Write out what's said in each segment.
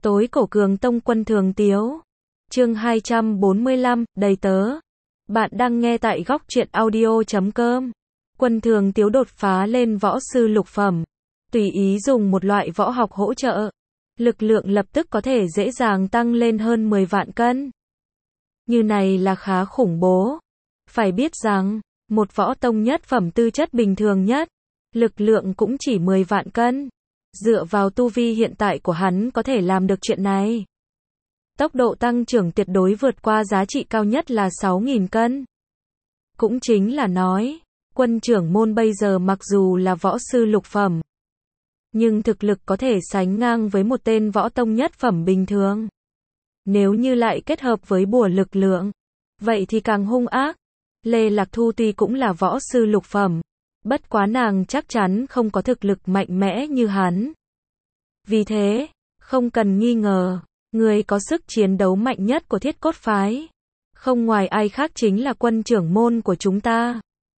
Tối cổ cường tông Quân Thường Tiếu. Chương 245, đầy tớ. Bạn đang nghe tại góc truyện audio.com. Quân Thường Tiếu đột phá lên võ sư lục phẩm. Tùy ý dùng một loại võ học hỗ trợ. Lực lượng lập tức có thể dễ dàng tăng lên hơn 10 vạn cân. Như này là khá khủng bố. Phải biết rằng, một võ tông nhất phẩm tư chất bình thường nhất, lực lượng cũng chỉ 10 vạn cân. Dựa vào tu vi hiện tại của hắn có thể làm được chuyện này. Tốc độ tăng trưởng tuyệt đối vượt qua giá trị cao nhất là 6.000 cân. Cũng chính là nói, Quân trưởng môn bây giờ mặc dù là võ sư lục phẩm, nhưng thực lực có thể sánh ngang với một tên võ tông nhất phẩm bình thường. Nếu như lại kết hợp với bùa lực lượng, vậy thì càng hung ác. Lê Lạc Thu tuy cũng là võ sư lục phẩm, bất quá nàng chắc chắn không có thực lực mạnh mẽ như hắn. Vì thế, không cần nghi ngờ, người có sức chiến đấu mạnh nhất của Thiết Cốt Phái, không ngoài ai khác chính là Quân trưởng môn của chúng ta.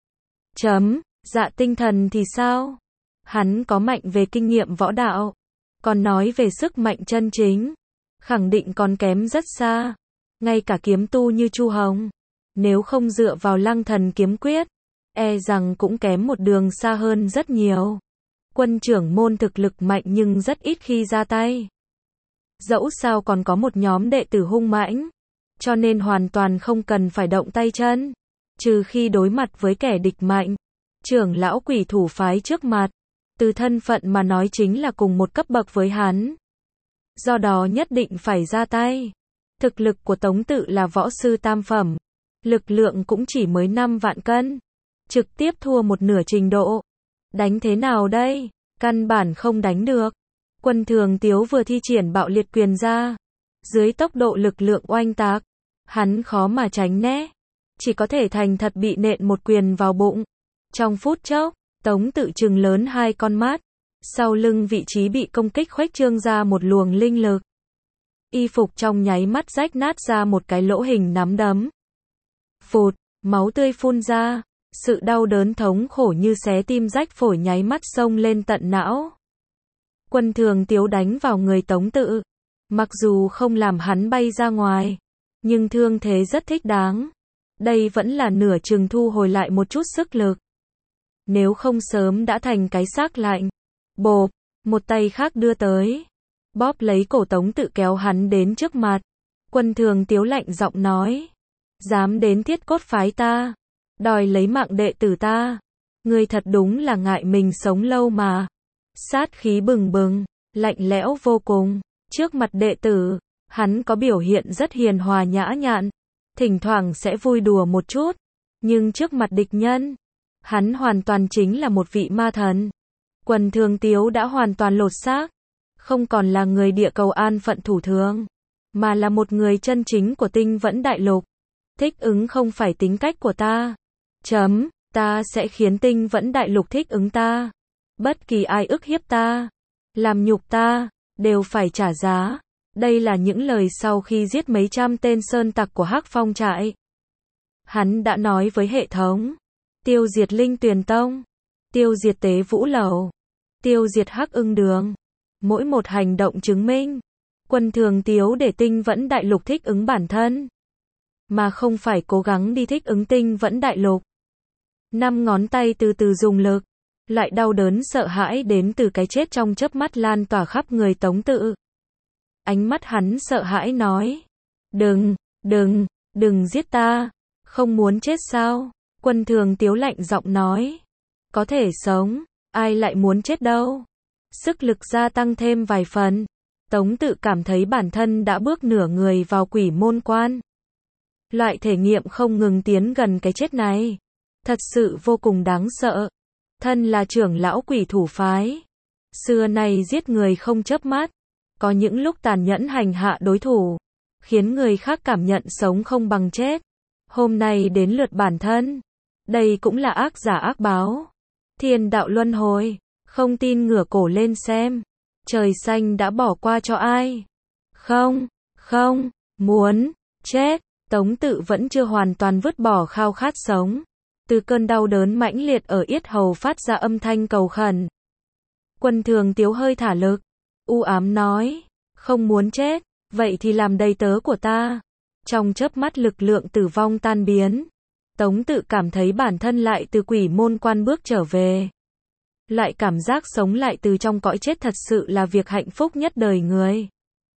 Dạ Tinh Thần thì sao? Hắn có mạnh về kinh nghiệm võ đạo, còn nói về sức mạnh chân chính, khẳng định còn kém rất xa. Ngay cả kiếm tu như Chu Hồng, nếu không dựa vào Lăng Thần kiếm quyết, e rằng cũng kém một đường xa hơn rất nhiều. Quân trưởng môn thực lực mạnh nhưng rất ít khi ra tay. Dẫu sao còn có một nhóm đệ tử hung mãnh, cho nên hoàn toàn không cần phải động tay chân, trừ khi đối mặt với kẻ địch mạnh. Trưởng lão Quỷ Thủ phái trước mặt, từ thân phận mà nói chính là cùng một cấp bậc với hắn. Do đó nhất định phải ra tay. Thực lực của Tống Tự là võ sư tam phẩm, lực lượng cũng chỉ mới 5 vạn cân, trực tiếp thua một nửa trình độ. Đánh thế nào đây? Căn bản không đánh được. Quân Thường Tiếu vừa thi triển bạo liệt quyền ra, dưới tốc độ lực lượng oanh tạc, hắn khó mà tránh né, chỉ có thể thành thật bị nện một quyền vào bụng. Trong phút chốc, Tống Tự trừng lớn hai con mắt, sau lưng vị trí bị công kích khuếch trương ra một luồng linh lực. Y phục trong nháy mắt rách nát ra một cái lỗ hình nắm đấm. Phụt, máu tươi phun ra, sự đau đớn thống khổ như xé tim rách phổi nháy mắt xông lên tận não. Quân Thường Tiếu đánh vào người Tống Tự, mặc dù không làm hắn bay ra ngoài, nhưng thương thế rất thích đáng. Đây vẫn là nửa chừng thu hồi lại một chút sức lực. Nếu không sớm đã thành cái xác lạnh. Bộp, một tay khác đưa tới, bóp lấy cổ Tống Tự kéo hắn đến trước mặt. Quân Thường Tiếu lạnh giọng nói, dám đến Thiết Cốt Phái ta, đòi lấy mạng đệ tử ta, ngươi thật đúng là ngại mình sống lâu mà. Sát khí bừng bừng, lạnh lẽo vô cùng. Trước mặt đệ tử, hắn có biểu hiện rất hiền hòa nhã nhặn, thỉnh thoảng sẽ vui đùa một chút, nhưng trước mặt địch nhân, hắn hoàn toàn chính là một vị ma thần. Quân Thường Tiếu đã hoàn toàn lột xác, không còn là người địa cầu an phận thủ thường, mà là một người chân chính của Tinh Vẫn Đại Lục. Thích ứng không phải tính cách của ta. Ta sẽ khiến Tinh Vẫn Đại Lục thích ứng ta. Bất kỳ ai ức hiếp ta, làm nhục ta, đều phải trả giá. Đây là những lời sau khi giết mấy trăm tên sơn tặc của Hắc Phong trại. Hắn đã nói với hệ thống, tiêu diệt Linh Tuyền Tông, tiêu diệt Tế Vũ Lầu, tiêu diệt Hắc Ưng Đường. Mỗi một hành động chứng minh, Quân Thường Tiếu để Tinh Vẫn Đại Lục thích ứng bản thân, mà không phải cố gắng đi thích ứng Tinh Vẫn Đại Lục. 5 ngón tay từ từ dùng lực, lại đau đớn sợ hãi đến từ cái chết trong chớp mắt lan tỏa khắp người Tống Tự. Ánh mắt hắn sợ hãi nói, đừng giết ta, không muốn chết sao? Quân Thường Tiếu lạnh giọng nói, có thể sống, ai lại muốn chết đâu? Sức lực gia tăng thêm vài phần, Tống Tự cảm thấy bản thân đã bước nửa người vào quỷ môn quan. Loại thể nghiệm không ngừng tiến gần cái chết này, thật sự vô cùng đáng sợ. Thân là trưởng lão Quỷ Thủ phái, xưa nay giết người không chớp mắt, có những lúc tàn nhẫn hành hạ đối thủ, khiến người khác cảm nhận sống không bằng chết. Hôm nay đến lượt bản thân, đây cũng là ác giả ác báo. Thiên đạo luân hồi, không tin ngửa cổ lên xem, trời xanh đã bỏ qua cho ai? Không, muốn chết. Tống Tự vẫn chưa hoàn toàn vứt bỏ khao khát sống. Từ cơn đau đớn mãnh liệt ở yết hầu phát ra âm thanh cầu khẩn. Quân Thường Tiếu hơi thả lực, u ám nói, Không muốn chết, vậy thì làm đầy tớ của ta. Trong chớp mắt lực lượng tử vong tan biến, Tống Tự cảm thấy bản thân lại từ quỷ môn quan bước trở về. Loại cảm giác sống lại từ trong cõi chết thật sự là việc hạnh phúc nhất đời người.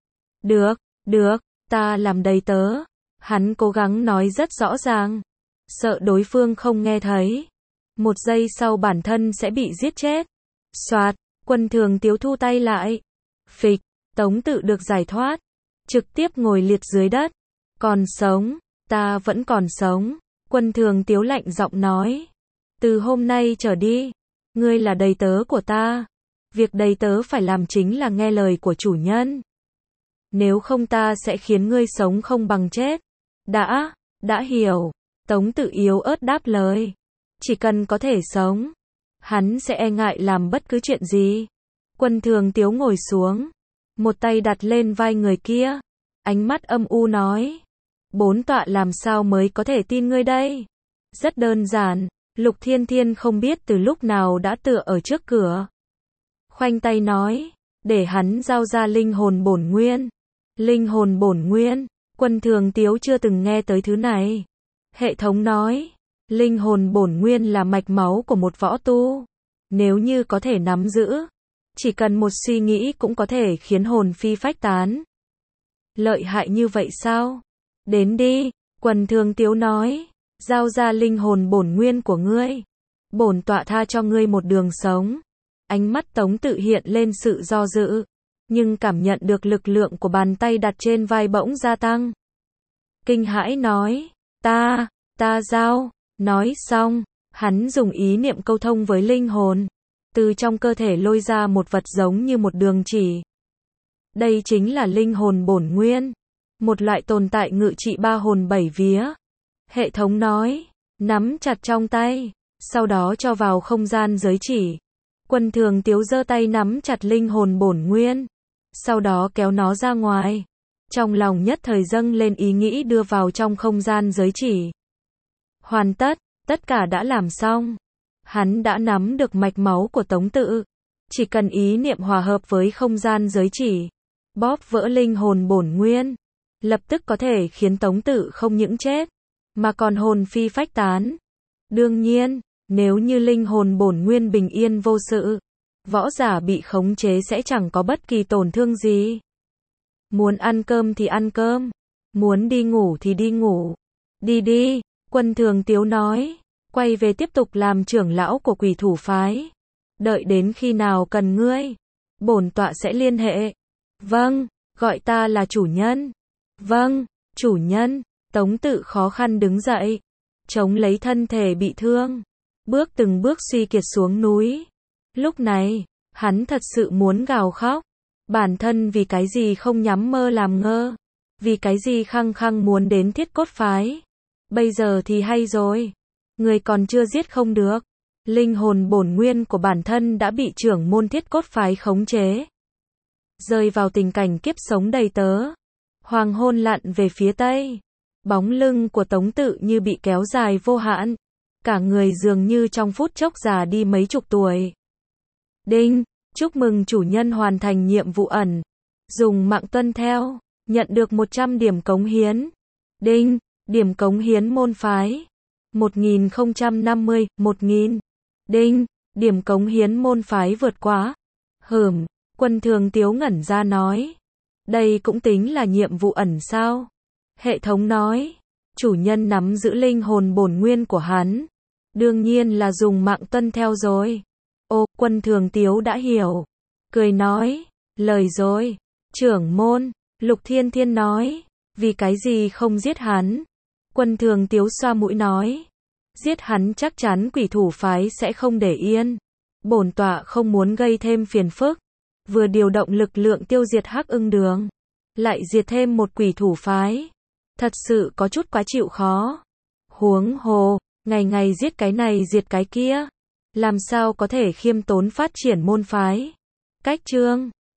Được, ta làm đầy tớ. Hắn cố gắng nói rất rõ ràng, sợ đối phương không nghe thấy. Một giây sau bản thân sẽ bị giết chết. Soạt, Quân Thường Tiếu thu tay lại. Phịch, Tống Tự được giải thoát, trực tiếp ngồi liệt dưới đất. Còn sống, ta vẫn còn sống. Quân Thường Tiếu lạnh giọng nói. Từ hôm nay trở đi, ngươi là đầy tớ của ta. Việc đầy tớ phải làm chính là nghe lời của chủ nhân. Nếu không ta sẽ khiến ngươi sống không bằng chết. Đã hiểu. Tống Tự yếu ớt đáp lời. Chỉ cần có thể sống, hắn sẽ e ngại làm bất cứ chuyện gì. Quân Thường Tiếu ngồi xuống, một tay đặt lên vai người kia, ánh mắt âm u nói. Bổn tọa làm sao mới có thể tin ngươi đây? Rất đơn giản, Lục Thiên Thiên không biết từ lúc nào đã tựa ở trước cửa. Khoanh tay nói, để hắn giao ra linh hồn bổn nguyên. Linh hồn bổn nguyên, Quân Thường Tiếu chưa từng nghe tới thứ này. Hệ thống nói, linh hồn bổn nguyên là mạch máu của một võ tu. Nếu như có thể nắm giữ, chỉ cần một suy nghĩ cũng có thể khiến hồn phi phách tán. Lợi hại như vậy sao? Đến đi, Quân Thường Tiếu nói, giao ra linh hồn bổn nguyên của ngươi. Bổn tọa tha cho ngươi một đường sống. Ánh mắt Tống Tự hiện lên sự do dự, nhưng cảm nhận được lực lượng của bàn tay đặt trên vai bỗng gia tăng. Kinh hãi nói, ta giao. Nói xong, hắn dùng ý niệm câu thông với linh hồn, từ trong cơ thể lôi ra một vật giống như một đường chỉ. Đây chính là linh hồn bổn nguyên, một loại tồn tại ngự trị ba hồn bảy vía. Hệ thống nói, nắm chặt trong tay, sau đó cho vào không gian giới chỉ. Quân Thường Tiếu giơ tay nắm chặt linh hồn bổn nguyên, sau đó kéo nó ra ngoài. Trong lòng nhất thời dâng lên ý nghĩ đưa vào trong không gian giới chỉ. Hoàn tất, tất cả đã làm xong. Hắn đã nắm được mạch máu của Tống Tự. Chỉ cần ý niệm hòa hợp với không gian giới chỉ, bóp vỡ linh hồn bổn nguyên, lập tức có thể khiến Tống Tự không những chết, mà còn hồn phi phách tán. Đương nhiên, nếu như linh hồn bổn nguyên bình yên vô sự, võ giả bị khống chế sẽ chẳng có bất kỳ tổn thương gì. Muốn ăn cơm thì ăn cơm, muốn đi ngủ thì đi ngủ. Đi, Quân Thường Tiếu nói, quay về tiếp tục làm trưởng lão của Quỷ Thủ phái. Đợi đến khi nào cần ngươi, bổn tọa sẽ liên hệ. Vâng, gọi ta là chủ nhân. Vâng, chủ nhân. Tống Tự khó khăn đứng dậy, chống lấy thân thể bị thương, từng bước suy kiệt xuống núi. Lúc này, hắn thật sự muốn gào khóc. Bản thân vì cái gì không nhắm mơ làm ngơ, vì cái gì khăng khăng muốn đến Thiết Cốt phái. Bây giờ thì hay rồi, người còn chưa giết không được. Linh hồn bổn nguyên của bản thân đã bị trưởng môn Thiết Cốt phái khống chế, rơi vào tình cảnh kiếp sống đầy tớ. Hoàng hôn lặn về phía tây, bóng lưng của Tống Tự như bị kéo dài vô hạn, cả người dường như trong phút chốc già đi mấy chục tuổi. Đinh, chúc mừng chủ nhân hoàn thành nhiệm vụ ẩn, dùng mạng tuân theo, nhận được 100 điểm cống hiến. Đinh, điểm cống hiến môn phái 1050, 1000. Đinh, điểm cống hiến môn phái vượt quá. Quân Thường Tiếu ngẩn ra nói, đây cũng tính là nhiệm vụ ẩn sao? Hệ thống nói, chủ nhân nắm giữ linh hồn bổn nguyên của hắn, đương nhiên là dùng mạng tuân theo rồi. Quân Thường Tiếu đã hiểu, cười nói, lời rồi. Trưởng môn, Lục Thiên Thiên nói, vì cái gì không giết hắn? Quân Thường Tiếu xoa mũi nói, giết hắn chắc chắn Quỷ Thủ phái sẽ không để yên. Bổn tọa không muốn gây thêm phiền phức, vừa điều động lực lượng tiêu diệt Hắc Ưng Đường, lại diệt thêm một Quỷ Thủ phái, thật sự có chút quá chịu khó. Huống hồ, ngày ngày giết cái này diệt cái kia, làm sao có thể khiêm tốn phát triển môn phái. Cách chương